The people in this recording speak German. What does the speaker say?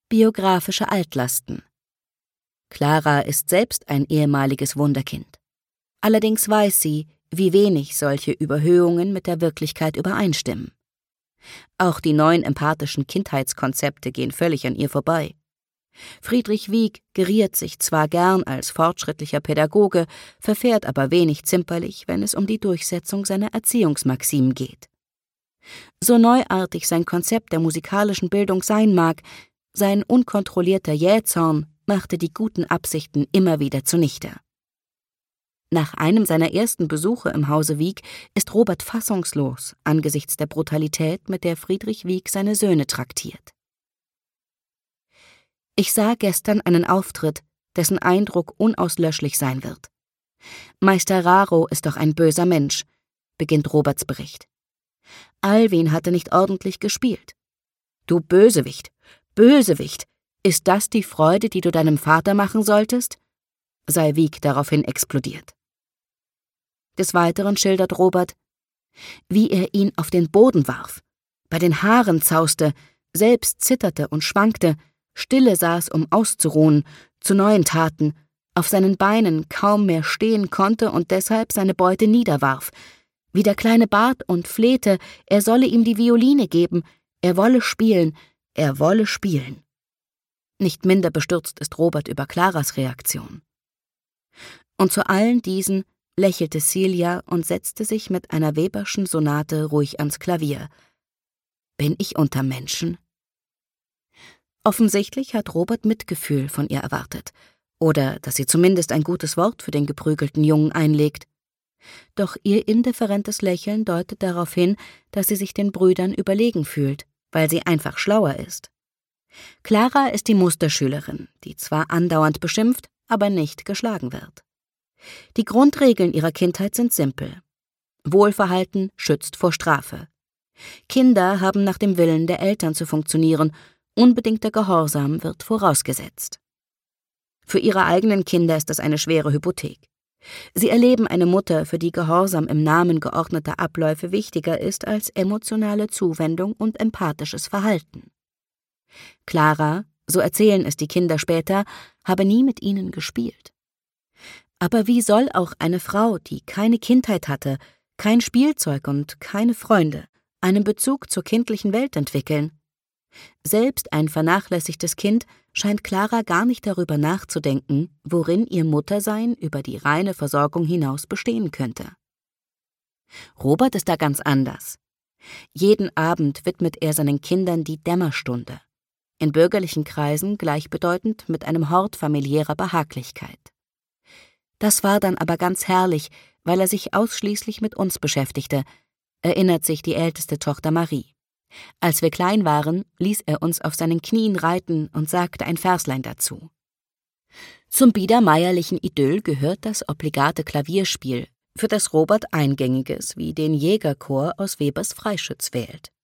Biografische Altlasten. Clara ist selbst ein ehemaliges Wunderkind. Allerdings weiß sie, wie wenig solche Überhöhungen mit der Wirklichkeit übereinstimmen. Auch die neuen empathischen Kindheitskonzepte gehen völlig an ihr vorbei. Friedrich Wieck geriert sich zwar gern als fortschrittlicher Pädagoge, verfährt aber wenig zimperlich, wenn es um die Durchsetzung seiner Erziehungsmaximen geht. So neuartig sein Konzept der musikalischen Bildung sein mag, sein unkontrollierter Jähzorn machte die guten Absichten immer wieder zunichte. Nach einem seiner ersten Besuche im Hause Wieck ist Robert fassungslos angesichts der Brutalität, mit der Friedrich Wieck seine Söhne traktiert. Ich sah gestern einen Auftritt, dessen Eindruck unauslöschlich sein wird. Meister Raro ist doch ein böser Mensch, beginnt Roberts Bericht. Alwin hatte nicht ordentlich gespielt. Du Bösewicht, Bösewicht, ist das die Freude, die du deinem Vater machen solltest? Sei Wieck daraufhin explodiert. Des Weiteren schildert Robert, wie er ihn auf den Boden warf, bei den Haaren zauste, selbst zitterte und schwankte, stille saß, um auszuruhen, zu neuen Taten, auf seinen Beinen kaum mehr stehen konnte und deshalb seine Beute niederwarf, wie der Kleine bat und flehte, er solle ihm die Violine geben, er wolle spielen, er wolle spielen. Nicht minder bestürzt ist Robert über Claras Reaktion. Und zu allen diesen lächelte Celia und setzte sich mit einer Weberschen Sonate ruhig ans Klavier. Bin ich unter Menschen? Offensichtlich hat Robert Mitgefühl von ihr erwartet, oder dass sie zumindest ein gutes Wort für den geprügelten Jungen einlegt. Doch ihr indifferentes Lächeln deutet darauf hin, dass sie sich den Brüdern überlegen fühlt, weil sie einfach schlauer ist. Clara ist die Musterschülerin, die zwar andauernd beschimpft, aber nicht geschlagen wird. Die Grundregeln ihrer Kindheit sind simpel. Wohlverhalten schützt vor Strafe. Kinder haben nach dem Willen der Eltern zu funktionieren, unbedingter Gehorsam wird vorausgesetzt. Für ihre eigenen Kinder ist das eine schwere Hypothek. Sie erleben eine Mutter, für die Gehorsam im Namen geordneter Abläufe wichtiger ist als emotionale Zuwendung und empathisches Verhalten. Clara, so erzählen es die Kinder später, habe nie mit ihnen gespielt. Aber wie soll auch eine Frau, die keine Kindheit hatte, kein Spielzeug und keine Freunde, einen Bezug zur kindlichen Welt entwickeln? Selbst ein vernachlässigtes Kind scheint Clara gar nicht darüber nachzudenken, worin ihr Muttersein über die reine Versorgung hinaus bestehen könnte. Robert ist da ganz anders. Jeden Abend widmet er seinen Kindern die Dämmerstunde, in bürgerlichen Kreisen gleichbedeutend mit einem Hort familiärer Behaglichkeit. Das war dann aber ganz herrlich, weil er sich ausschließlich mit uns beschäftigte, erinnert sich die älteste Tochter Marie. Als wir klein waren, ließ er uns auf seinen Knien reiten und sagte ein Verslein dazu. Zum biedermeierlichen Idyll gehört das obligate Klavierspiel, für das Robert Eingängiges wie den Jägerchor aus Webers Freischütz wählt.